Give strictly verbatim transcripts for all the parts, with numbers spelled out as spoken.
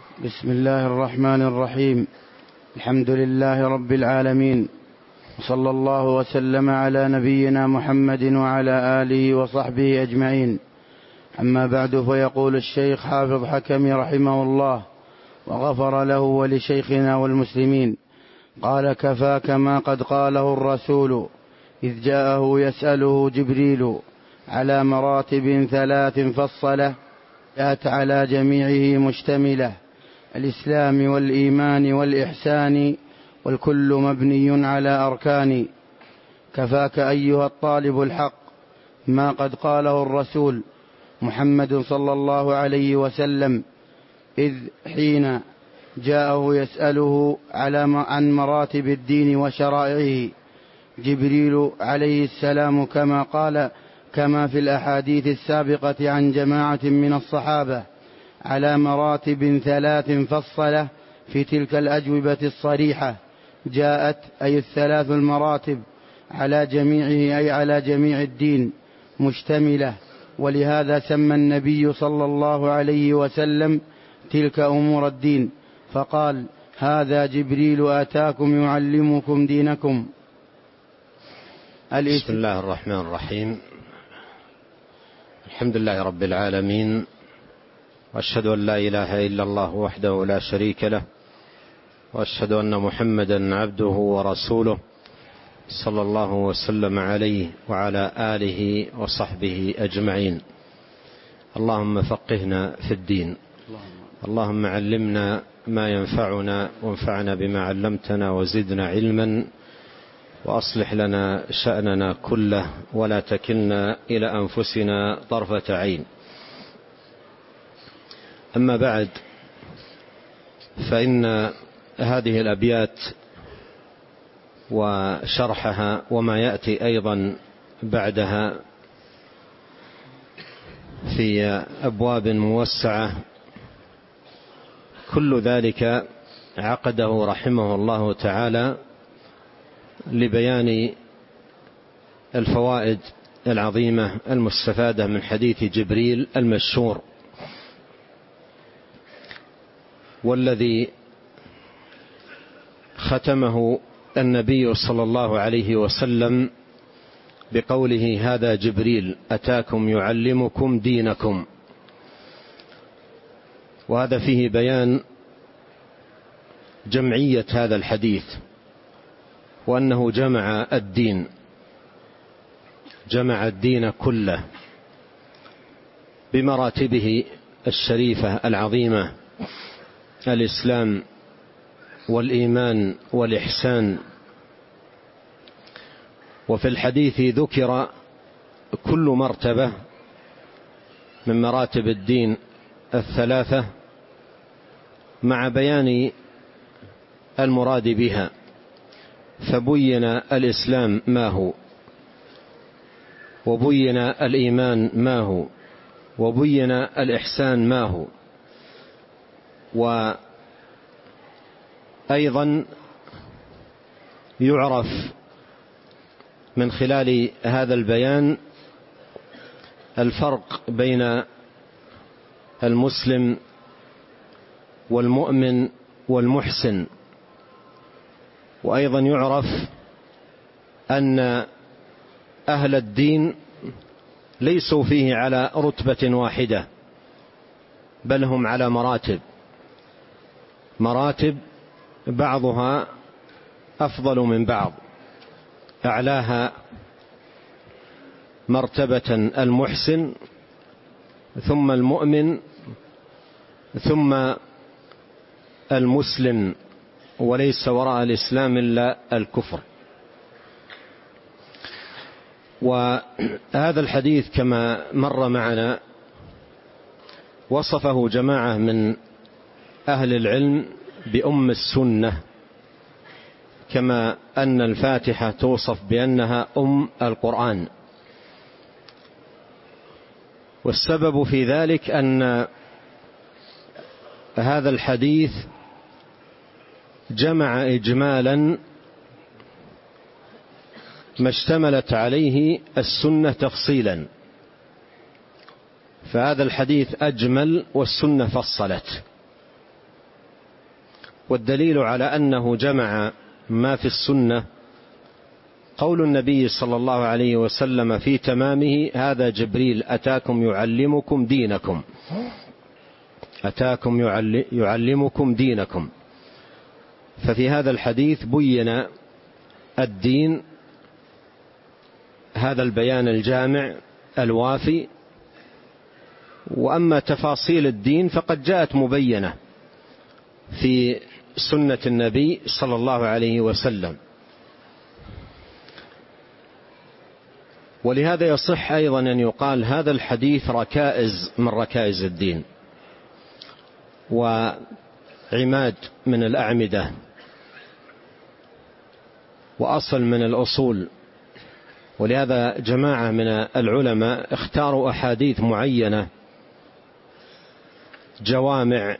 بسم الله الرحمن الرحيم. الحمد لله رب العالمين، وصلى الله وسلم على نبينا محمد وعلى آله وصحبه أجمعين. أما بعد، فيقول الشيخ حافظ حكمي رحمه الله وغفر له ولشيخنا والمسلمين: قال: كفاك ما قد قاله الرسول إذ جاءه يسأله جبريل على مراتب ثلاث فصلة جاءت على جميعه مشتملة: الإسلام والإيمان والإحسان، والكل مبني على أركان. كفاك أيها الطالب الحق ما قد قاله الرسول محمد صلى الله عليه وسلم إذ حين جاءه يسأله عن مراتب الدين وشرائعه جبريل عليه السلام، كما قال كما في الأحاديث السابقة عن جماعة من الصحابة، على مراتب ثلاث فصلة في تلك الأجوبة الصريحة. جاءت أي الثلاث المراتب على جميعه، أي على جميع الدين مشتملة، ولهذا سمى النبي صلى الله عليه وسلم تلك أمور الدين، فقال: هذا جبريل أتاكم يعلمكم دينكم. بسم الله الرحمن الرحيم. الحمد لله رب العالمين، وأشهد أن لا إله إلا الله وحده لا شريك له، وأشهد أن محمدا عبده ورسوله صلى الله وسلم عليه وعلى آله وصحبه أجمعين. اللهم فقهنا في الدين، اللهم علمنا ما ينفعنا وانفعنا بما علمتنا وزدنا علما، وأصلح لنا شأننا كله ولا تكلنا إلى أنفسنا طرفة عين. أما بعد، فإن هذه الأبيات وشرحها وما يأتي أيضا بعدها في أبواب موسعة، كل ذلك عقده رحمه الله تعالى لبيان الفوائد العظيمة المستفادة من حديث جبريل المشهور، والذي ختمه النبي صلى الله عليه وسلم بقوله: هذا جبريل أتاكم يعلمكم دينكم. وهذا فيه بيان جمعية هذا الحديث، وأنه جمع الدين، جمع الدين كله بمراتبه الشريفة العظيمة: الإسلام والإيمان والإحسان. وفي الحديث ذكر كل مرتبة من مراتب الدين الثلاثة مع بيان المراد بها، فبين الإسلام ما هو، وبين الإيمان ما هو، وبين الإحسان ما هو. وأيضا يعرف من خلال هذا البيان الفرق بين المسلم والمؤمن والمحسن. وأيضا يعرف أن أهل الدين ليسوا فيه على رتبة واحدة، بل هم على مراتب مراتب بعضها أفضل من بعض. أعلاها مرتبة المحسن، ثم المؤمن، ثم المسلم، وليس وراء الإسلام إلا الكفر. وهذا الحديث كما مر معنا وصفه جماعة من أهل العلم بأم السنة، كما أن الفاتحة توصف بأنها أم القرآن. والسبب في ذلك أن هذا الحديث جمع إجمالا ما اشتملت عليه السنة تفصيلا، فهذا الحديث أجمل والسنة فصلت. والدليل على أنه جمع ما في السنة قول النبي صلى الله عليه وسلم في تمامه: هذا جبريل أتاكم يعلمكم دينكم، أتاكم يعلمكم دينكم. ففي هذا الحديث بين الدين، هذا البيان الجامع الوافي. وأما تفاصيل الدين فقد جاءت مبينة في سنة النبي صلى الله عليه وسلم. ولهذا يصح أيضا أن يقال هذا الحديث ركائز من ركائز الدين وعماد من الأعمدة وأصل من الأصول. ولهذا جماعة من العلماء اختاروا أحاديث معينة جوامع،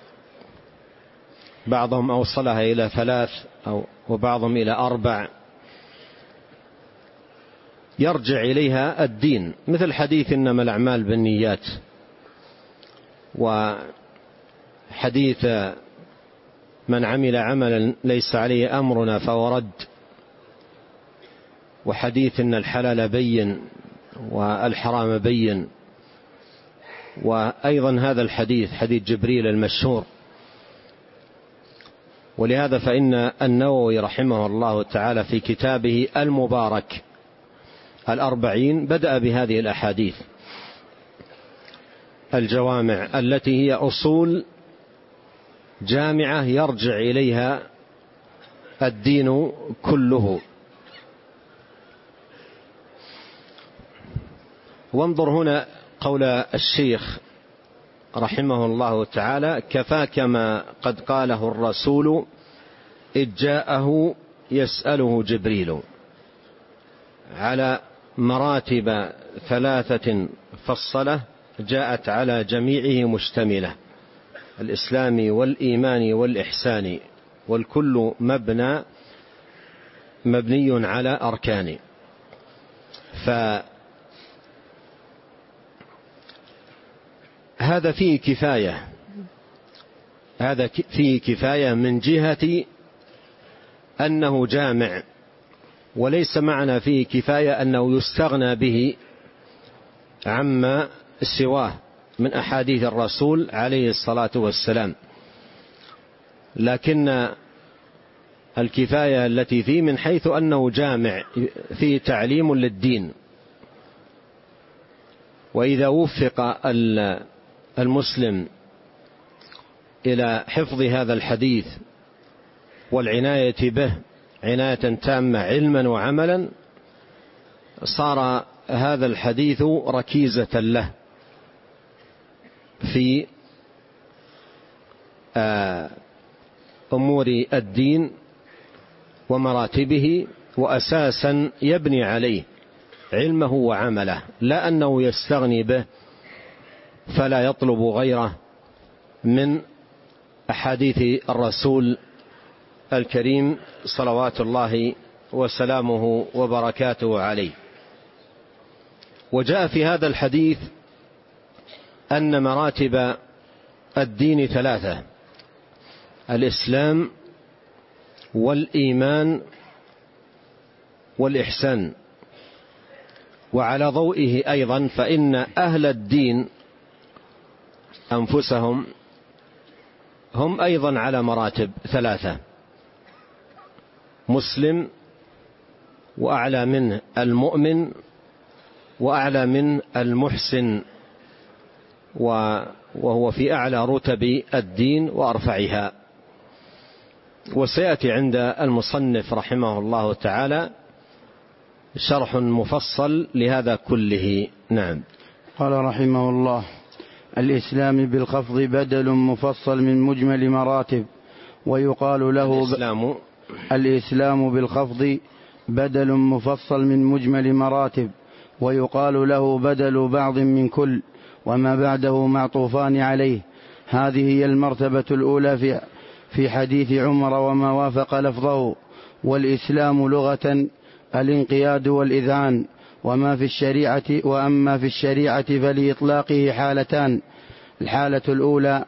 بعضهم أوصلها إلى ثلاث أو وبعضهم إلى أربع، يرجع إليها الدين، مثل حديث إنما الأعمال بالنيات، وحديث من عمل عملا ليس عليه أمرنا فهو رد، وحديث إن الحلال بين والحرام بين، وأيضا هذا الحديث حديث جبريل المشهور. ولهذا فإن النووي رحمه الله تعالى في كتابه المبارك الأربعين بدأ بهذه الأحاديث الجوامع التي هي أصول جامعة يرجع إليها الدين كله. وانظر هنا قول الشيخ رحمه الله تعالى: كفاك ما قد قاله الرسول إذ جاءه يسأله جبريل، على مراتب ثلاثة فصلة جاءت على جميعه مشتملة: الإسلام والإيمان والإحسان، والكل مبنى مبني على أركان. فهذا فيه كفاية، هذا فيه كفاية من جهة أنه جامع، وليس معنى فيه كفاية أنه يستغنى به عما سواه من أحاديث الرسول عليه الصلاة والسلام، لكن الكفاية التي فيه من حيث أنه جامع فيه تعليم للدين. وإذا وفق المسلم إلى حفظ هذا الحديث والعناية به عناية تامة علما وعملا، صار هذا الحديث ركيزة له في أمور الدين ومراتبه، وأساسا يبني عليه علمه وعمله، لا أنه يستغني به فلا يطلب غيره من أحاديث الرسول الكريم صلوات الله وسلامه وبركاته عليه. وجاء في هذا الحديث أن مراتب الدين ثلاثة: الإسلام والإيمان والإحسان. وعلى ضوئه أيضا فإن أهل الدين أنفسهم هم أيضا على مراتب ثلاثة: مسلم، وأعلى منه المؤمن، وأعلى من المحسن، وهو في أعلى رتب الدين وأرفعها. وسيأتي عند المصنف رحمه الله تعالى شرح مفصل لهذا كله. نعم. قال رحمه الله: الإسلام بالخفض بدل مفصل من مجمل مراتب، ويقال له الإسلام, الإسلام بالخفض بدل مفصل من مجمل مراتب، ويقال له بدل بعض من كل، وما بعده معطوفان عليه. هذه هي المرتبة الأولى في في حديث عمر وما وافق لفظه. والإسلام لغة الانقياد والإذعان، وما في الشريعة وأما في الشريعة فلإطلاقه حالتان: الحالة الأولى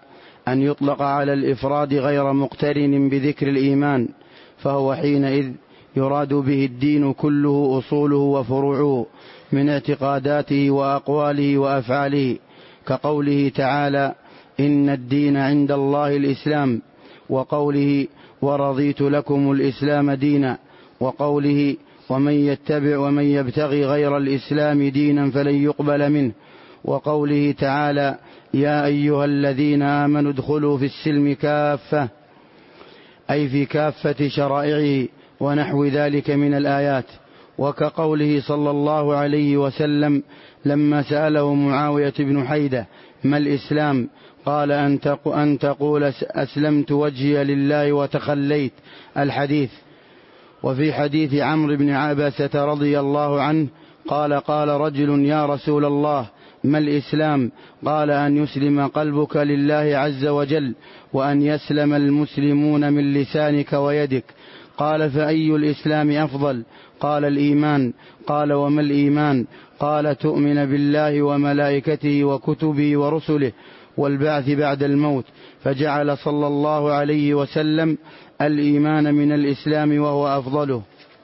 أن يطلق على الإفراد غير مقترن بذكر الإيمان، فهو حينئذ يراد به الدين كله أصوله وفروعه من اعتقاداته وأقواله وأفعاله، كقوله تعالى: إن الدين عند الله الإسلام، وقوله: ورضيت لكم الإسلام دينا، وقوله: ومن يتبع ومن يبتغي غير الإسلام دينا فلن يقبل منه، وقوله تعالى: يا أيها الذين آمنوا ادخلوا في السلم كافة، أي في كافة شرائعه ونحو ذلك من الآيات. وكقوله صلى الله عليه وسلم لما سأله معاوية بن حيدة: ما الإسلام؟ قال: أن تقول أسلمت وجهي لله وتخليت، الحديث. وفي حديث عمرو بن عباسة رضي الله عنه قال: قال رجل: يا رسول الله، ما الإسلام؟ قال: أن يسلم قلبك لله عز وجل، وأن يسلم المسلمون من لسانك ويدك. قال: فأي الإسلام أفضل؟ قال: الإيمان. قال: وما الإيمان؟ قال: تؤمن بالله وملائكته وكتبه ورسله والبعث بعد الموت. فجعل صلى الله عليه وسلم الإيمان من الإسلام وهو أفضله.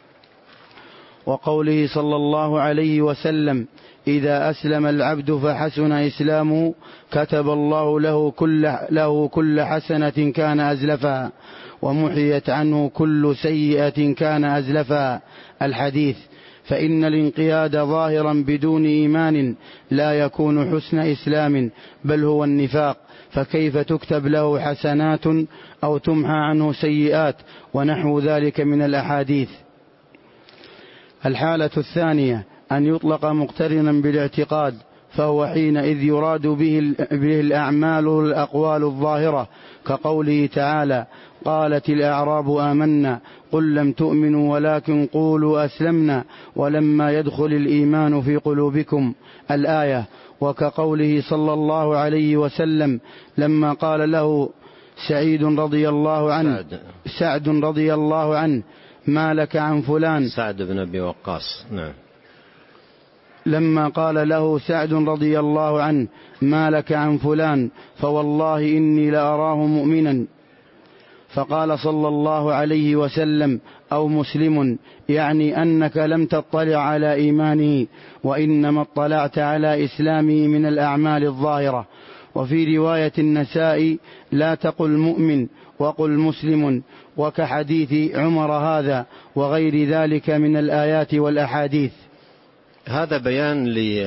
وقوله صلى الله عليه وسلم: إذا أسلم العبد فحسن إسلامه كتب الله له كل, له كل حسنة كان أزلفها، ومحيت عنه كل سيئة كان أزلفها، الحديث. فإن الانقياد ظاهرا بدون إيمان لا يكون حسن إسلام، بل هو النفاق، فكيف تكتب له حسنات أو تمحى عنه سيئات ونحو ذلك من الأحاديث. الحالة الثانية أن يطلق مقترنا بالاعتقاد، فهو حينئذ يراد به, به الأعمال والأقوال الظاهرة، كقوله تعالى: قالت الأعراب آمنا قل لم تؤمنوا ولكن قولوا أسلمنا ولما يدخل الإيمان في قلوبكم، الآية. وكقوله صلى الله عليه وسلم لما قال له سعيد رضي الله عنه سعد, سعد رضي الله عنه: ما لك عن فلان؟ سعد بن أبي وقاص. نعم. لما قال له سعد رضي الله عنه: ما لك عن فلان؟ فوالله إني لأراه مؤمنا. فقال صلى الله عليه وسلم: أو مسلم، يعني أنك لم تطلع على إيمانه، وإنما اطلعت على إسلامه من الأعمال الظاهرة. وفي رواية النساء: لا تقل مؤمن وقل مسلم، وكحديث عمر هذا وغير ذلك من الآيات والأحاديث. هذا بيان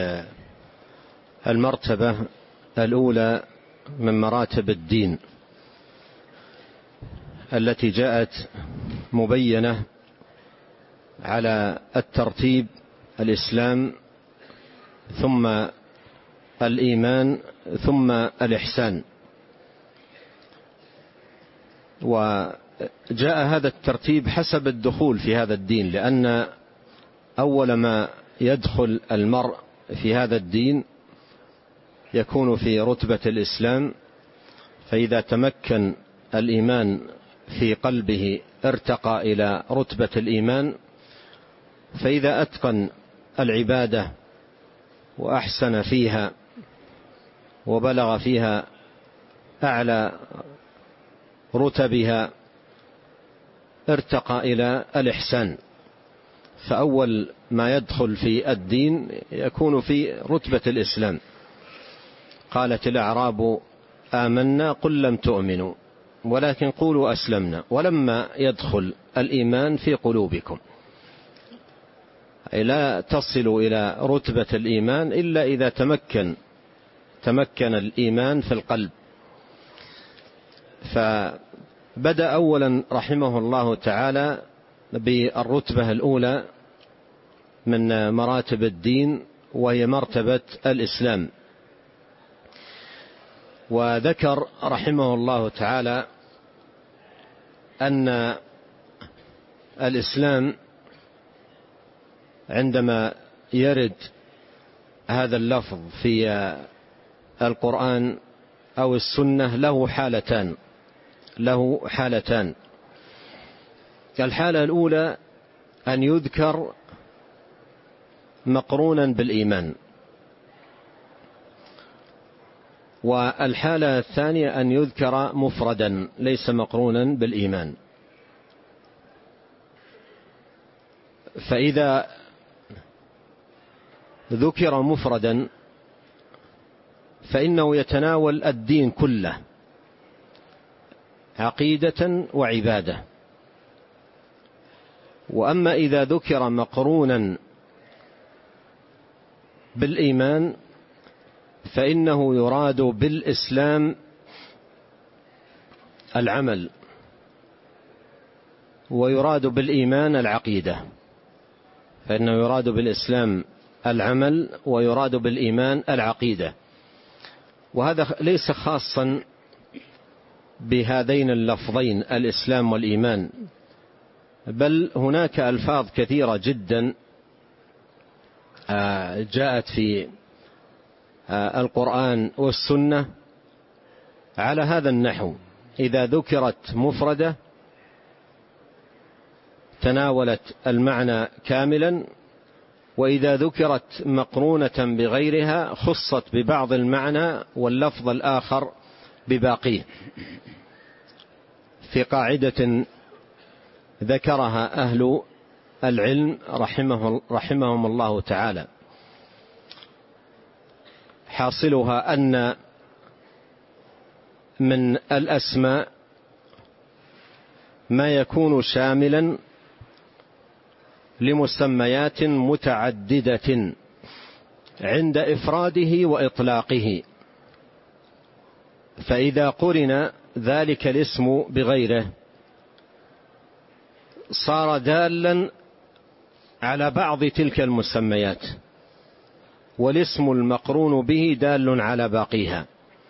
للمرتبة الأولى من مراتب الدين التي جاءت مبينة على الترتيب: الإسلام ثم الإيمان ثم الإحسان. وجاء هذا الترتيب حسب الدخول في هذا الدين، لأن أول ما يدخل المرء في هذا الدين يكون في رتبة الإسلام، فإذا تمكن الإيمان في قلبه ارتقى إلى رتبة الإيمان، فإذا أتقن العبادة وأحسن فيها وبلغ فيها أعلى رتبها ارتقى إلى الإحسان. فأول ما يدخل في الدين يكون في رتبة الإسلام. قالت الأعراب آمنا قل لم تؤمنوا ولكن قولوا أسلمنا ولما يدخل الإيمان في قلوبكم. أي لا تصل إلى رتبة الإيمان إلا إذا تمكن تمكن الإيمان في القلب. فبدأ أولا رحمه الله تعالى بالرتبة الأولى من مراتب الدين، وهي مرتبة الإسلام. وذكر رحمه الله تعالى أن الإسلام عندما يرد هذا اللفظ في القرآن أو السنة له حالتان له حالتان الحالة الأولى أن يذكر مقرونا بالإيمان، والحالة الثانية أن يذكر مفردا ليس مقرونا بالإيمان. فإذا ذكر مفردا فإنه يتناول الدين كله عقيدة وعبادة. وأما إذا ذكر مقرونا بالإيمان فإنه يراد بالإسلام العمل، ويراد بالإيمان العقيدة. فإنه يراد بالإسلام العمل ويراد بالإيمان العقيدة. وهذا ليس خاصا بهذين اللفظين الإسلام والإيمان، بل هناك ألفاظ كثيرة جدا جاءت في القرآن والسنة على هذا النحو. إذا ذكرت مفردة تناولت المعنى كاملا، وإذا ذكرت مقرونة بغيرها خصت ببعض المعنى واللفظ الآخر بباقيه، في قاعدة ذكرها أهل العلم رحمه رحمهم الله تعالى. حاصلها أن من الأسماء ما يكون شاملا لمسميات متعددة عند إفراده وإطلاقه، فإذا قرن ذلك الاسم بغيره صار دالا على بعض تلك المسميات، والاسم المقرون به دال على باقيها.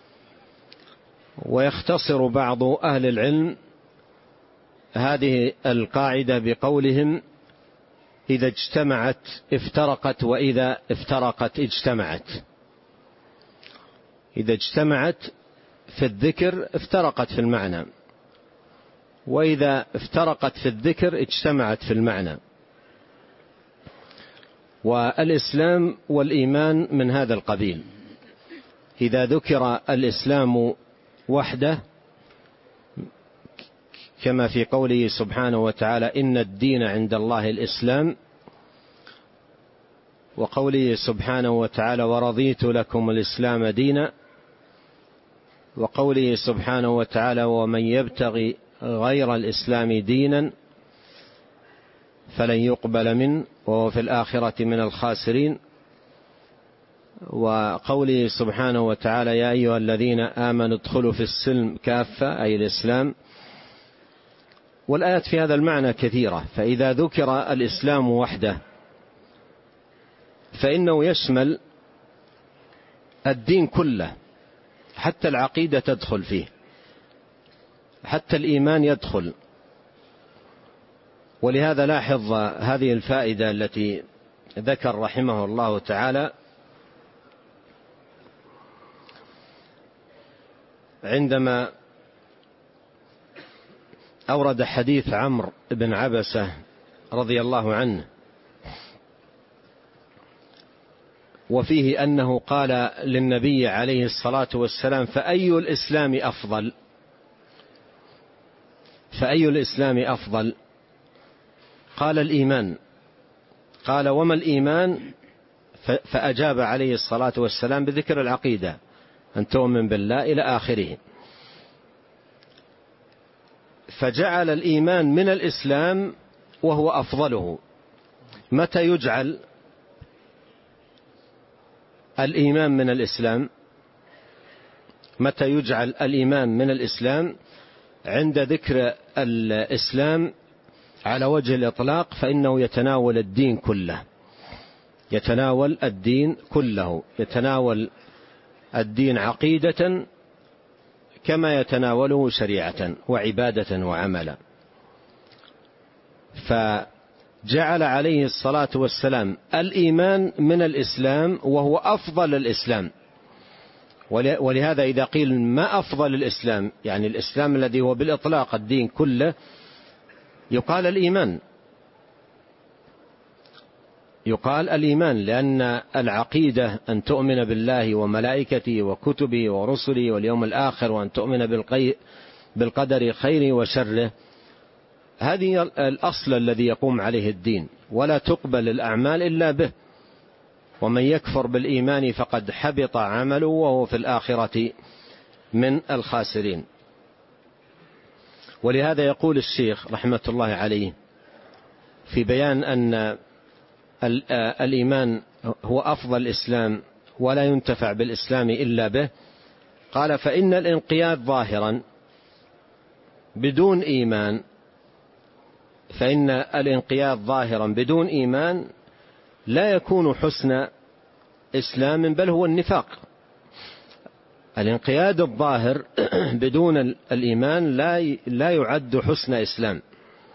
ويختصر بعض أهل العلم هذه القاعدة بقولهم: إذا اجتمعت افترقت، وإذا افترقت اجتمعت. إذا اجتمعت في الذكر افترقت في المعنى، وإذا افترقت في الذكر اجتمعت في المعنى. والإسلام والإيمان من هذا القبيل. إذا ذكر الإسلام وحده كما في قوله سبحانه وتعالى: إن الدين عند الله الإسلام، وقوله سبحانه وتعالى: ورضيت لكم الإسلام دينا، وقوله سبحانه وتعالى: ومن يبتغي غير الإسلام دينا فلن يقبل منه وهو في الآخرة من الخاسرين، وقوله سبحانه وتعالى: يا أيها الذين آمنوا ادخلوا في السلم كافة، أي الإسلام. والآيات في هذا المعنى كثيرة. فإذا ذكر الإسلام وحده فإنه يشمل الدين كله، حتى العقيدة تدخل فيه، حتى الإيمان يدخل. ولهذا لاحظ هذه الفائدة التي ذكر رحمه الله تعالى عندما أورد حديث عمرو بن عبسة رضي الله عنه، وفيه أنه قال للنبي عليه الصلاة والسلام: فأي الإسلام أفضل؟ فأي الإسلام أفضل؟ قال: الإيمان. قال: وما الإيمان؟ فأجاب عليه الصلاة والسلام بذكر العقيدة، أن تؤمن بالله إلى آخره. فجعل الإيمان من الإسلام وهو أفضله. متى يجعل الإيمان من الإسلام؟ متى يجعل الإيمان من الإسلام؟ عند ذكر الإسلام على وجه الإطلاق، فإنه يتناول الدين كله، يتناول الدين كله، يتناول الدين عقيدة كما يتناوله شريعة وعبادة وعملا. فجعل عليه الصلاة والسلام الإيمان من الإسلام وهو أفضل الإسلام. ولهذا إذا قيل ما أفضل الإسلام، يعني الإسلام الذي هو بالإطلاق الدين كله، يقال الإيمان. يقال الإيمان، لأن العقيدة أن تؤمن بالله وملائكته وكتبه ورسله واليوم الآخر، وأن تؤمن بالقدر خيره وشره، هذه الأصل الذي يقوم عليه الدين، ولا تقبل الأعمال إلا به. ومن يكفر بالإيمان فقد حبط عمله وهو في الآخرة من الخاسرين. ولهذا يقول الشيخ رحمة الله عليه في بيان أن الإيمان هو أفضل الإسلام ولا ينتفع بالإسلام إلا به، قال: فإن الانقياد ظاهرا بدون إيمان فإن الانقياد ظاهرا بدون إيمان لا يكون حسن إسلام، بل هو النفاق. الانقياد الظاهر بدون الإيمان لا لا يعد حسن إسلام،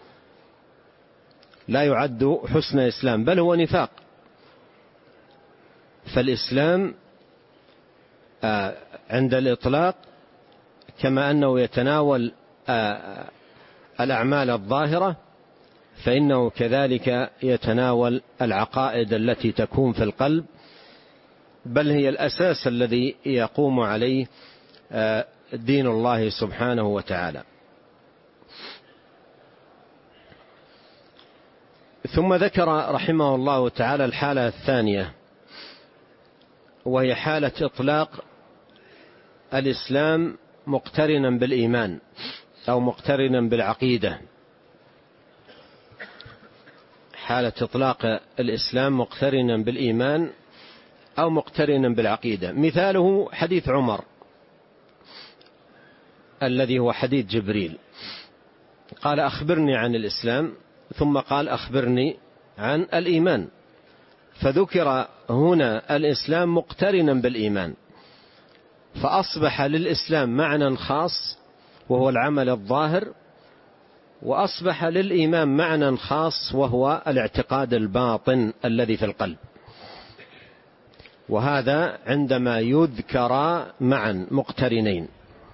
لا يعد حسن إسلام، بل هو نفاق. فالإسلام عند الإطلاق كما أنه يتناول الأعمال الظاهرة، فإنه كذلك يتناول العقائد التي تكون في القلب، بل هي الأساس الذي يقوم عليه دين الله سبحانه وتعالى. ثم ذكر رحمه الله تعالى الحالة الثانية، وهي حالة إطلاق الإسلام مقترنا بالإيمان أو مقترنا بالعقيدة. حالة إطلاق الإسلام مقترنا بالإيمان أو مقترنا بالعقيدة. مثاله حديث عمر الذي هو حديث جبريل، قال: أخبرني عن الإسلام، ثم قال: أخبرني عن الإيمان. فذكر هنا الإسلام مقترنا بالإيمان، فأصبح للإسلام معنى خاص وهو العمل الظاهر، وأصبح للإيمان معنى خاص وهو الاعتقاد الباطن الذي في القلب. وهذا عندما يذكر معا مقترنين.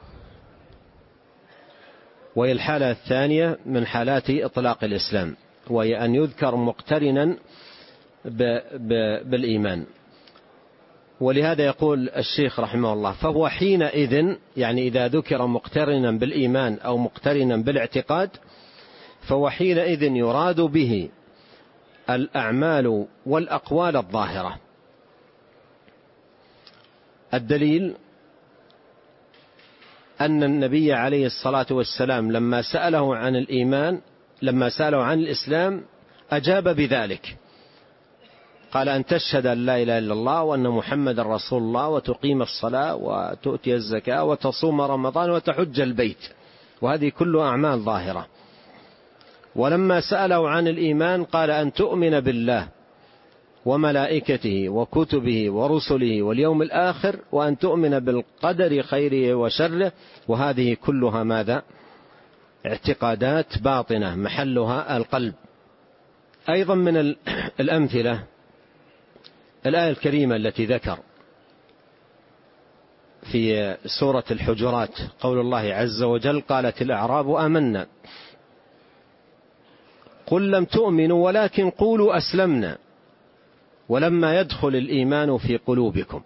وهي الحالة الثانية من حالات إطلاق الإسلام، وهي أن يذكر مقترنا بالإيمان. ولهذا يقول الشيخ رحمه الله: فهو حينئذ، يعني إذا ذكر مقترنا بالإيمان أو مقترنا بالاعتقاد، فهو حينئذ يراد به الأعمال والأقوال الظاهرة. الدليل أن النبي عليه الصلاة والسلام لما سأله عن الإيمان لما سأله عن الإسلام أجاب بذلك، قال: أن تشهد أن لا إله إلا الله وأن محمد رسول الله، وتقيم الصلاة وتؤتي الزكاة وتصوم رمضان وتحج البيت، وهذه كلها أعمال ظاهرة. ولما سأله عن الإيمان قال: أن تؤمن بالله وملائكته وكتبه ورسله واليوم الآخر، وأن تؤمن بالقدر خيره وشره، وهذه كلها ماذا؟ اعتقادات باطنة محلها القلب. أيضا من الأمثلة الآية الكريمة التي ذكر في سورة الحجرات، قول الله عز وجل: قالت الأعراب آمنا قل لم تؤمنوا ولكن قولوا أسلمنا ولما يدخل الإيمان في قلوبكم.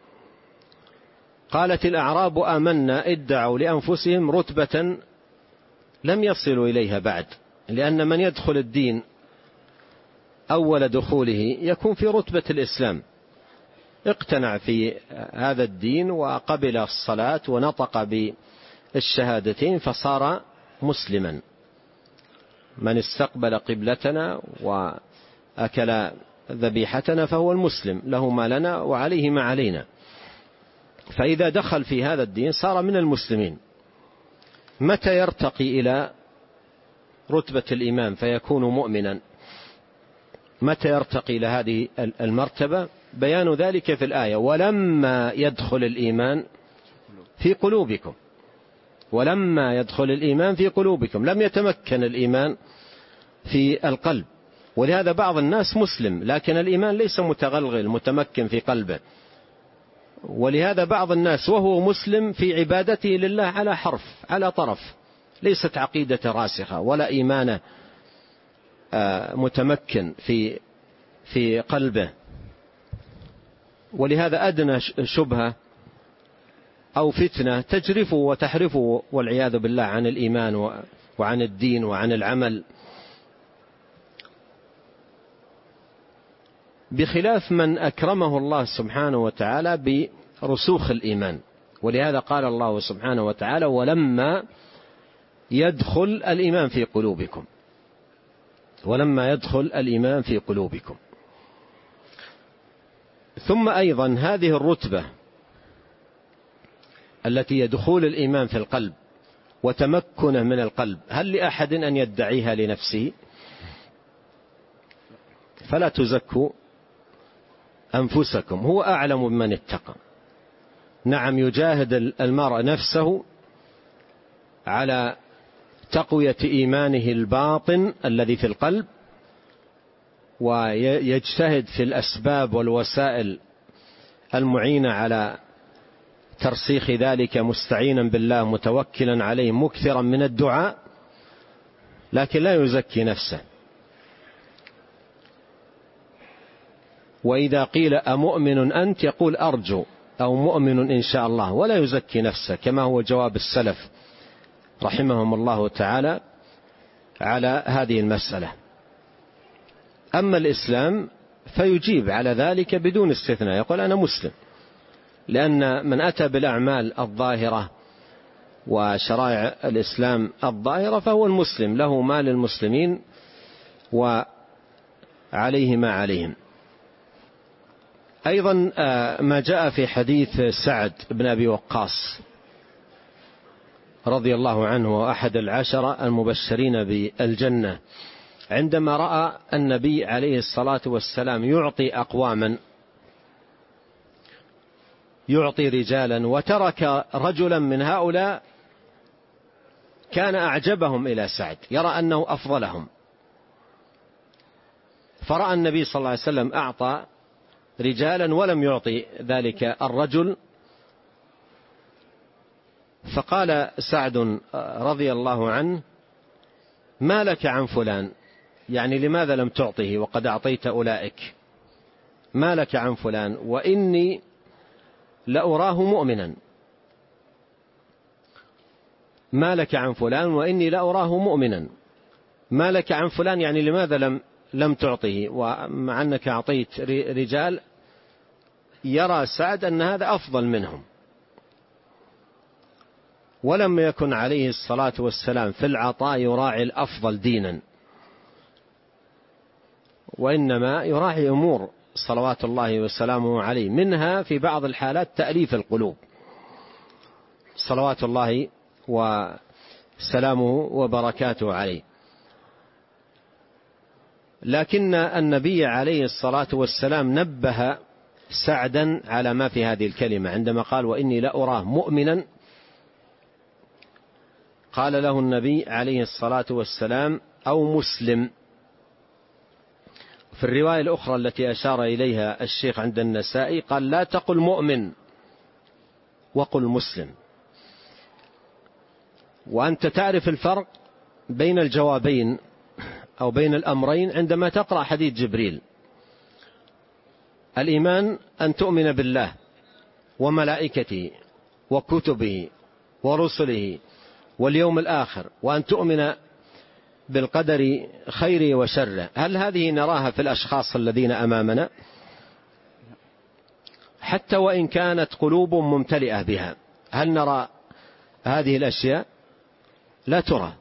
قالت الأعراب آمنا ادعوا لأنفسهم رتبة لم يصلوا إليها بعد، لأن من يدخل الدين أول دخوله يكون في رتبة الإسلام، اقتنع في هذا الدين وقبل الصلاة ونطق بالشهادتين فصار مسلما. من استقبل قبلتنا وأكل ذبيحتنا فهو المسلم، له ما لنا وعليه ما علينا. فإذا دخل في هذا الدين صار من المسلمين. متى يرتقي إلى رتبة الإيمان فيكون مؤمنا؟ متى يرتقي إلى هذه المرتبة؟ بيان ذلك في الآية: ولما يدخل الإيمان في قلوبكم. ولما يدخل الإيمان في قلوبكم، لم يتمكن الإيمان في القلب. ولهذا بعض الناس مسلم لكن الإيمان ليس متغلغل متمكن في قلبه. ولهذا بعض الناس وهو مسلم في عبادته لله على حرف على طرف، ليست عقيدة راسخة ولا إيمان متمكن في في قلبه. ولهذا أدنى شبهة أو فتنة تجرفه وتحرفه والعياذ بالله عن الإيمان وعن الدين وعن العمل، بخلاف من أكرمه الله سبحانه وتعالى برسوخ الإيمان. ولهذا قال الله سبحانه وتعالى: ولما يدخل الإيمان في قلوبكم، ولما يدخل الإيمان في قلوبكم. ثم أيضا هذه الرتبة التي يدخل الإيمان في القلب وتمكنه من القلب، هل لأحد أن يدعيها لنفسه؟ فلا تزكوا أنفسكم، هو أعلم بمن اتقى. نعم، يجاهد المرء نفسه على تقوية إيمانه الباطن الذي في القلب، ويجتهد في الأسباب والوسائل المعينة على ترسيخ ذلك، مستعينا بالله متوكلا عليه مكثرا من الدعاء، لكن لا يزكي نفسه. وإذا قيل أمؤمن أنت يقول أرجو، أو مؤمن إن شاء الله، ولا يزكي نفسه، كما هو جواب السلف رحمهم الله تعالى على هذه المسألة. أما الإسلام فيجيب على ذلك بدون استثناء، يقول أنا مسلم، لأن من أتى بالأعمال الظاهرة وشرائع الإسلام الظاهرة فهو المسلم، له ما للمسلمين وعليه ما عليهم. أيضا ما جاء في حديث سعد بن أبي وقاص رضي الله عنه، وأحد العشرة المبشرين بالجنة، عندما رأى النبي عليه الصلاة والسلام يعطي أقواما، يعطي رجالا، وترك رجلا من هؤلاء كان أعجبهم إلى سعد، يرى أنه أفضلهم، فرأى النبي صلى الله عليه وسلم أعطى رجالا ولم يعطي ذلك الرجل، فقال سعد رضي الله عنه: ما لك عن فلان؟ يعني لماذا لم تعطه وقد أعطيت أولئك؟ ما لك عن فلان؟ وإني لأراه مؤمنا. ما لك عن فلان وإني لأراه مؤمنا. ما لك عن فلان يعني لماذا لم لم تعطه، ومع أنك أعطيت رجال. يرى سعد أن هذا أفضل منهم، ولم يكن عليه الصلاة والسلام في العطاء يراعي الأفضل دينا، وإنما يراعي أمور صلوات الله وسلامه عليه، منها في بعض الحالات تأليف القلوب صلوات الله وسلامه وبركاته عليه. لكن النبي عليه الصلاة والسلام نبه سعدا على ما في هذه الكلمة عندما قال: وإني لأراه مؤمنا. قال له النبي عليه الصلاة والسلام: أو مسلم. في الرواية الأخرى التي أشار إليها الشيخ عند النسائي قال: لا تقل مؤمن وقل مسلم. وأنت تعرف الفرق بين الجوابين أو بين الأمرين عندما تقرأ حديث جبريل. الإيمان أن تؤمن بالله وملائكته وكتبه ورسله واليوم الآخر، وأن تؤمن بالقدر خيره وشره. هل هذه نراها في الأشخاص الذين أمامنا؟ حتى وإن كانت قلوب ممتلئة بها، هل نرى هذه الأشياء؟ لا ترى.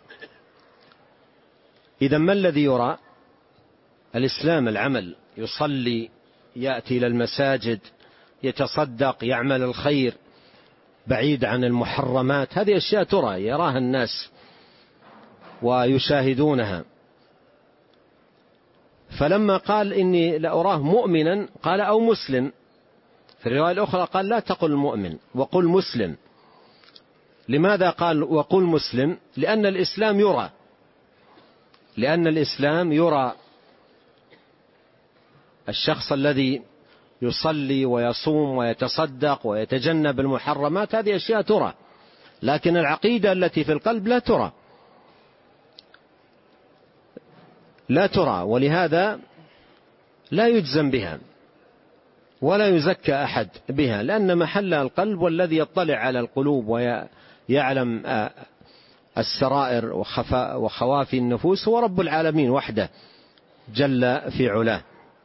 إذا ما الذي يرى؟ الإسلام، العمل، يصلي، يأتي إلى المساجد، يتصدق، يعمل الخير، بعيد عن المحرمات. هذه أشياء ترى، يراها الناس ويشاهدونها. فلما قال إني لأراه مؤمنا قال: أو مسلم. في الرواية الأخرى قال: لا تقل مؤمن وقل مسلم. لماذا قال وقل مسلم؟ لأن الإسلام يرى، لأن الإسلام يرى. الشخص الذي يصلي ويصوم ويتصدق ويتجنب المحرمات هذه أشياء ترى، لكن العقيدة التي في القلب لا ترى، لا ترى. ولهذا لا يجزم بها ولا يزكى أحد بها، لأن محلها القلب، والذي يطلع على القلوب ويعلم السرائر وخوافي النفوس هو رب العالمين وحده جل في علاه.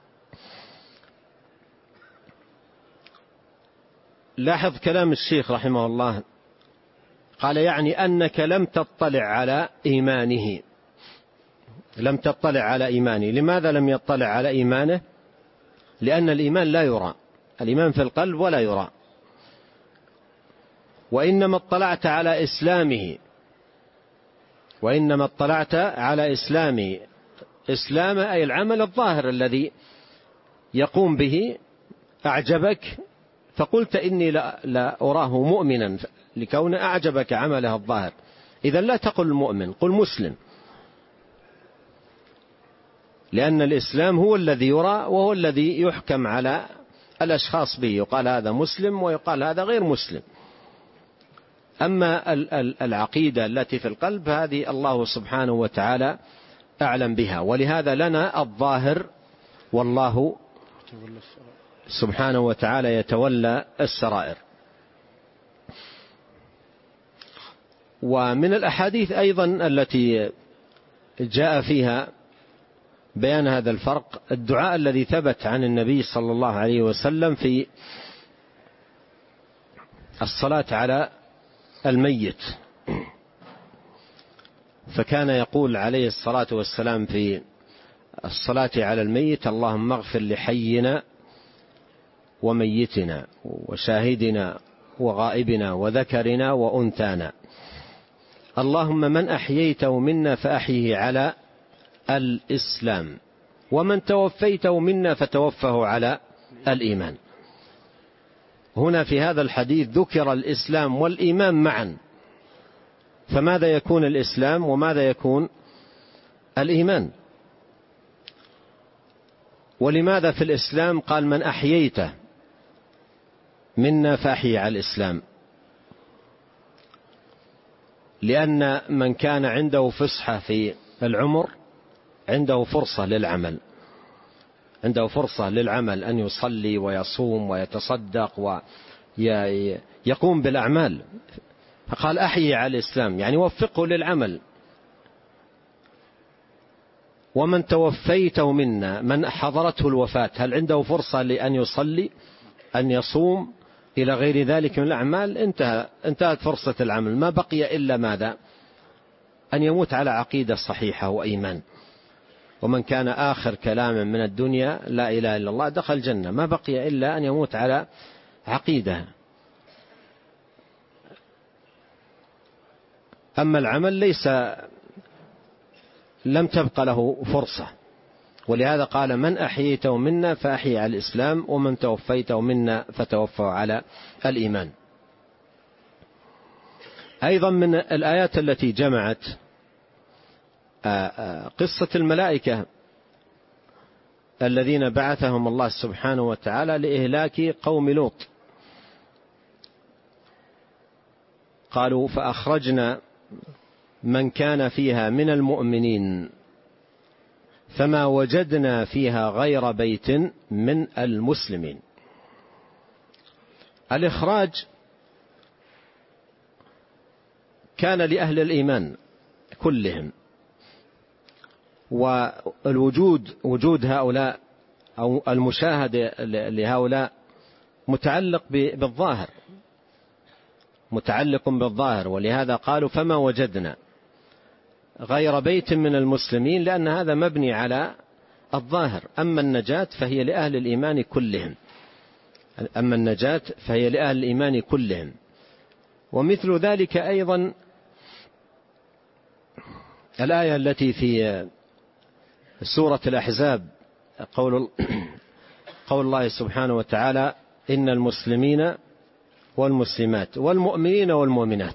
لاحظ كلام الشيخ رحمه الله، قال يعني أنك لم تطلع على إيمانه، لم تطلع على إيمانه. لماذا لم يطلع على إيمانه؟ لأن الإيمان لا يرى، الإيمان في القلب ولا يرى، وإنما اطلعت على إسلامه، وإنما اطلعت على إسلامه. إسلام أي العمل الظاهر الذي يقوم به أعجبك، فقلت إني لا, لا أراه مؤمنا لكون أعجبك عمله الظاهر. إذن لا تقل مؤمن، قل مسلم، لأن الإسلام هو الذي يرى وهو الذي يحكم على الأشخاص به، يقال هذا مسلم ويقال هذا غير مسلم. أما العقيدة التي في القلب هذه الله سبحانه وتعالى أعلم بها، ولهذا لنا الظاهر والله سبحانه وتعالى يتولى السرائر. ومن الأحاديث أيضا التي جاء فيها بيان هذا الفرق الدعاء الذي ثبت عن النبي صلى الله عليه وسلم في الصلاة على الميت، فكان يقول عليه الصلاة والسلام في الصلاة على الميت: اللهم اغفر لحينا وميتنا وشاهدنا وغائبنا وذكرنا وأنثانا، اللهم من أحييته منا فأحيه على الإسلام، ومن توفيته منا فتوفه على الإيمان. هنا في هذا الحديث ذكر الإسلام والإيمان معا، فماذا يكون الإسلام وماذا يكون الإيمان؟ ولماذا في الإسلام قال من أحييته منا فأحيي على الإسلام؟ لأن من كان عنده فسحة في العمر عنده فرصة للعمل، عنده فرصة للعمل أن يصلي ويصوم ويتصدق ويقوم بالأعمال، فقال أحيي على الإسلام يعني وفقه للعمل. ومن توفيته منا، من حضرته الوفاة، هل عنده فرصة لأن يصلي أن يصوم إلى غير ذلك من الأعمال؟ انتهى انتهت فرصة العمل، ما بقي إلا ماذا؟ أن يموت على عقيدة صحيحة وإيمان. ومن كان آخر كلام من الدنيا لا إله إلا الله دخل الجنة، ما بقي إلا أن يموت على عقيدة. أما العمل ليس لم تبق له فرصة، ولهذا قال من أحييته منا فأحيي على الإسلام، ومن توفيته منا فتوفه على الإيمان. أيضا من الآيات التي جمعت قصة الملائكة الذين بعثهم الله سبحانه وتعالى لإهلاك قوم لوط، قالوا فأخرجنا من كان فيها من المؤمنين فما وجدنا فيها غير بيت من المسلمين. الإخراج كان لأهل الإيمان كلهم، والوجود وجود هؤلاء أو المشاهدة لهؤلاء متعلق بالظاهر، متعلق بالظاهر، ولهذا قالوا فما وجدنا غير بيت من المسلمين، لأن هذا مبني على الظاهر. أما النجاة فهي لأهل الإيمان كلهم، أما النجاة فهي لأهل الإيمان كلهم. ومثل ذلك أيضا الآية التي في سورة الأحزاب، قول قول الله سبحانه وتعالى إن المسلمين والمسلمات والمؤمنين والمؤمنات.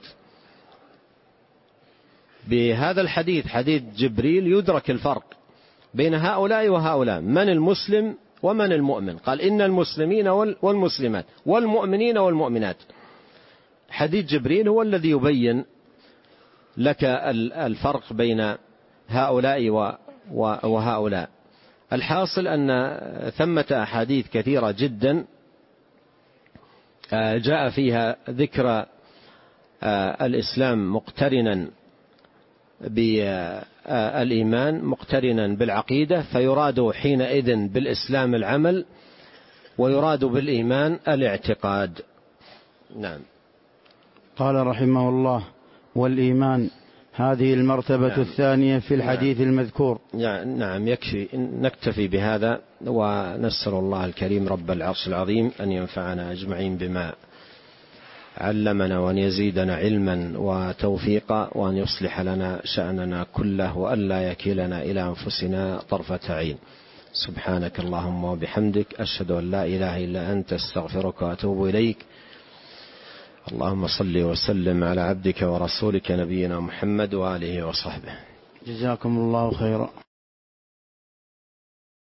بهذا الحديث حديث جبريل يدرك الفرق بين هؤلاء وهؤلاء، من المسلم ومن المؤمن. قال إن المسلمين والمسلمات والمؤمنين والمؤمنات. حديث جبريل هو الذي يبين لك الفرق بين هؤلاء وهؤلاء. الحاصل أن ثمة أحاديث كثيرة جدا جاء فيها ذكر الإسلام مقترنا بالإيمان، مقترنا بالعقيدة، فيراد حينئذ بالإسلام العمل ويراد بالإيمان الاعتقاد. نعم. قال رحمه الله: والإيمان هذه المرتبة نعم. الثانية في الحديث نعم. المذكور. نعم، يكفي، نكتفي بهذا، ونسأل الله الكريم رب العرش العظيم أن ينفعنا أجمعين بما علمنا، وأن يزيدنا علما وتوفيقا، وأن يصلح لنا شأننا كله، وأن لا يكلنا إلى أنفسنا طرفة عين. سبحانك اللهم وبحمدك، أشهد أن لا إله إلا أنت، استغفرك وأتوب إليك. اللهم صل وسلم على عبدك ورسولك نبينا محمد وآله وصحبه. جزاكم الله خيرا.